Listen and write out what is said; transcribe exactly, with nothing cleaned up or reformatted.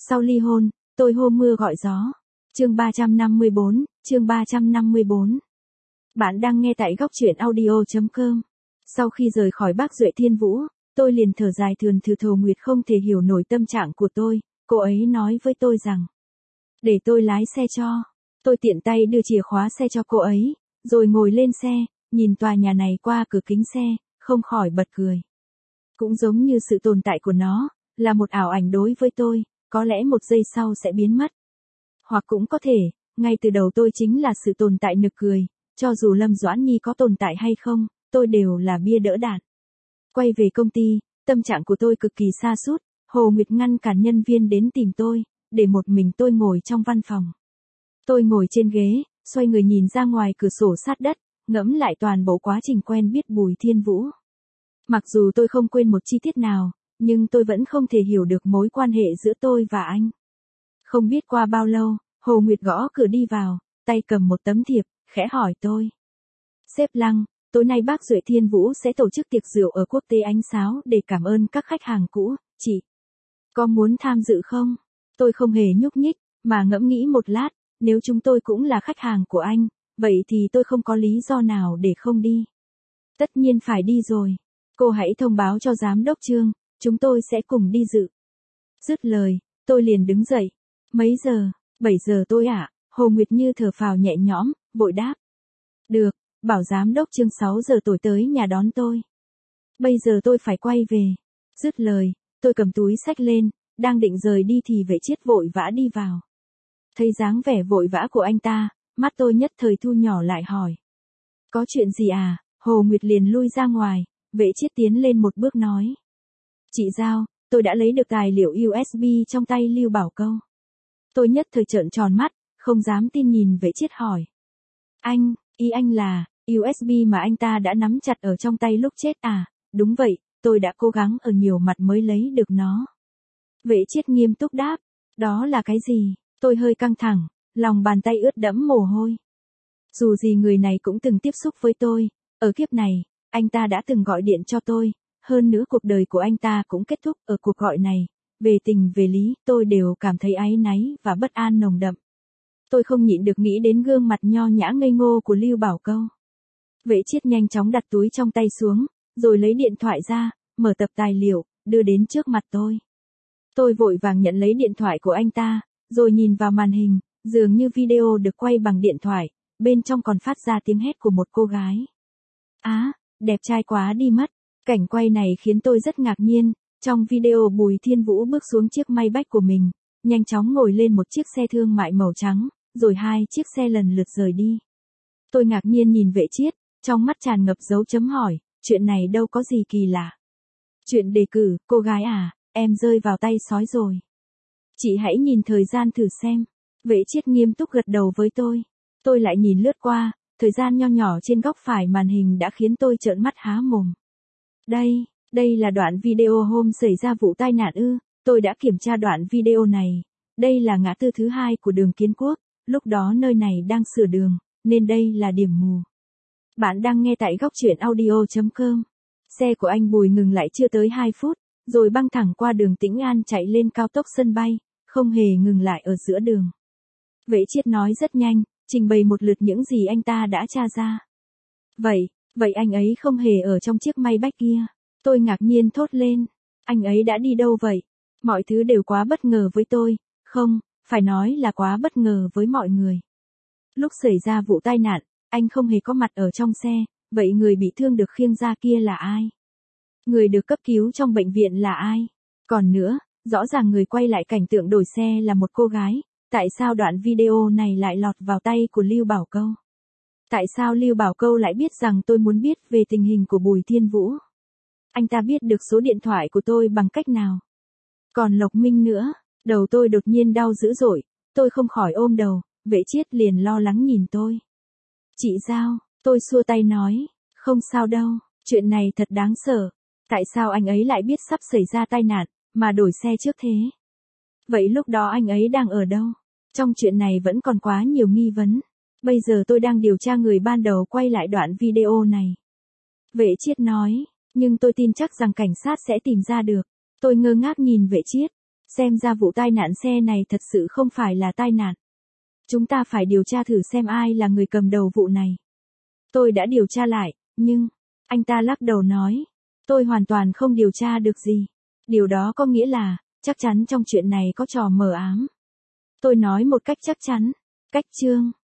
Sau ly hôn, tôi hô mưa gọi gió. Chương ba trăm năm mươi bốn, chương ba trăm năm mươi bốn. Bạn đang nghe tại góc truyện audio chấm com. Sau khi rời khỏi bác Duệ Thiên Vũ, tôi liền thở dài thườn thừ Thầu Nguyệt không thể hiểu nổi tâm trạng của tôi, cô ấy nói với tôi rằng, để tôi lái xe cho. Tôi tiện tay đưa chìa khóa xe cho cô ấy, rồi ngồi lên xe, nhìn tòa nhà này qua cửa kính xe, không khỏi bật cười. Cũng giống như sự tồn tại của nó, là một ảo ảnh đối với tôi, có lẽ một giây sau sẽ biến mất. Hoặc cũng có thể, ngay từ đầu tôi chính là sự tồn tại nực cười, cho dù Lâm Doãn Nhi có tồn tại hay không, tôi đều là bia đỡ đạn. Quay về công ty, tâm trạng của tôi cực kỳ sa sút, Hồ Nguyệt ngăn cản nhân viên đến tìm tôi, để một mình tôi ngồi trong văn phòng. Tôi ngồi trên ghế, xoay người nhìn ra ngoài cửa sổ sát đất, ngẫm lại toàn bộ quá trình quen biết Bùi Thiên Vũ. Mặc dù tôi không quên một chi tiết nào, nhưng tôi vẫn không thể hiểu được mối quan hệ giữa tôi và anh. Không biết qua bao lâu, Hồ Nguyệt gõ cửa đi vào, tay cầm một tấm thiệp, khẽ hỏi tôi. Sếp Lăng, tối nay bác Duệ Thiên Vũ sẽ tổ chức tiệc rượu ở Quốc tế Ánh Sáo để cảm ơn các khách hàng cũ, chị có muốn tham dự không? Tôi không hề nhúc nhích, mà ngẫm nghĩ một lát, nếu chúng tôi cũng là khách hàng của anh, vậy thì tôi không có lý do nào để không đi. Tất nhiên phải đi rồi. Cô hãy thông báo cho giám đốc Trương, chúng tôi sẽ cùng đi dự. Dứt lời, tôi liền đứng dậy. Mấy giờ? bảy giờ tôi ạ. À? Hồ Nguyệt như thở phào nhẹ nhõm, vội đáp. Được, bảo giám đốc Trương sáu giờ tối tới nhà đón tôi. Bây giờ tôi phải quay về. Dứt lời, tôi cầm túi xách lên, đang định rời đi thì Vệ Chiết vội vã đi vào. Thấy dáng vẻ vội vã của anh ta, mắt tôi nhất thời thu nhỏ lại hỏi. Có chuyện gì à? Hồ Nguyệt liền lui ra ngoài, Vệ Chiết tiến lên một bước nói. Chị Giao, tôi đã lấy được tài liệu u ét bê trong tay Lưu Bảo Câu. Tôi nhất thời trợn tròn mắt, không dám tin nhìn Vệ Chiết hỏi. Anh, ý anh là, u ét bê mà anh ta đã nắm chặt ở trong tay lúc chết à? Đúng vậy, tôi đã cố gắng ở nhiều mặt mới lấy được nó. Vệ Chiết nghiêm túc đáp, đó là cái gì? Tôi hơi căng thẳng, lòng bàn tay ướt đẫm mồ hôi. Dù gì người này cũng từng tiếp xúc với tôi, ở kiếp này, anh ta đã từng gọi điện cho tôi, hơn nữa cuộc đời của anh ta cũng kết thúc ở cuộc gọi này. Về tình về lý, tôi đều cảm thấy áy náy và bất an nồng đậm. Tôi không nhịn được nghĩ đến gương mặt nho nhã ngây ngô của Lưu Bảo Câu. Vệ Chiết nhanh chóng đặt túi trong tay xuống, rồi lấy điện thoại ra, mở tập tài liệu, đưa đến trước mặt tôi. Tôi vội vàng nhận lấy điện thoại của anh ta, rồi nhìn vào màn hình, dường như video được quay bằng điện thoại, bên trong còn phát ra tiếng hét của một cô gái. Á, à, đẹp trai quá đi mất. Cảnh quay này khiến tôi rất ngạc nhiên. Trong video Bùi Thiên Vũ bước xuống chiếc Maybach của mình, nhanh chóng ngồi lên một chiếc xe thương mại màu trắng, rồi hai chiếc xe lần lượt rời đi. Tôi ngạc nhiên nhìn Vệ Chiết, trong mắt tràn ngập dấu chấm hỏi, chuyện này đâu có gì kỳ lạ. Chuyện đề cử, cô gái à, em rơi vào tay sói rồi. Chị hãy nhìn thời gian thử xem. Vệ Chiết nghiêm túc gật đầu với tôi. Tôi lại nhìn lướt qua, thời gian nho nhỏ trên góc phải màn hình đã khiến tôi trợn mắt há mồm. Đây, đây là đoạn video hôm xảy ra vụ tai nạn ư? Tôi đã kiểm tra đoạn video này. Đây là ngã tư thứ hai của đường Kiến Quốc, lúc đó nơi này đang sửa đường, nên đây là điểm mù. Bạn đang nghe tại góc truyện audio chấm com. Xe của anh Bùi ngừng lại chưa tới hai phút, rồi băng thẳng qua đường Tĩnh An chạy lên cao tốc sân bay, không hề ngừng lại ở giữa đường. Vệ Chiết nói rất nhanh, trình bày một lượt những gì anh ta đã tra ra. Vậy, vậy anh ấy không hề ở trong chiếc Maybach kia. Tôi ngạc nhiên thốt lên. Anh ấy đã đi đâu vậy? Mọi thứ đều quá bất ngờ với tôi, không, phải nói là quá bất ngờ với mọi người. Lúc xảy ra vụ tai nạn, anh không hề có mặt ở trong xe, vậy người bị thương được khiêng ra kia là ai? Người được cấp cứu trong bệnh viện là ai? Còn nữa, rõ ràng người quay lại cảnh tượng đổi xe là một cô gái, tại sao đoạn video này lại lọt vào tay của Lưu Bảo Câu? Tại sao Lưu Bảo Câu lại biết rằng tôi muốn biết về tình hình của Bùi Thiên Vũ? Anh ta biết được số điện thoại của tôi bằng cách nào? Còn Lộc Minh nữa, đầu tôi đột nhiên đau dữ dội, tôi không khỏi ôm đầu, Vệ Chiết liền lo lắng nhìn tôi. Chị Giao, tôi xua tay nói, không sao đâu, chuyện này thật đáng sợ. Tại sao anh ấy lại biết sắp xảy ra tai nạn, mà đổi xe trước thế? Vậy lúc đó anh ấy đang ở đâu? Trong chuyện này vẫn còn quá nhiều nghi vấn. Bây giờ tôi đang điều tra người ban đầu quay lại đoạn video này. Vệ Chiết nói, nhưng tôi tin chắc rằng cảnh sát sẽ tìm ra được. Tôi ngơ ngác nhìn Vệ Chiết. Xem ra vụ tai nạn xe này thật sự không phải là tai nạn. Chúng ta phải điều tra thử xem ai là người cầm đầu vụ này. Tôi đã điều tra lại, nhưng... Anh ta lắc đầu nói. Tôi hoàn toàn không điều tra được gì. Điều đó có nghĩa là, chắc chắn trong chuyện này có trò mờ ám. Tôi nói một cách chắc chắn. Cách chương.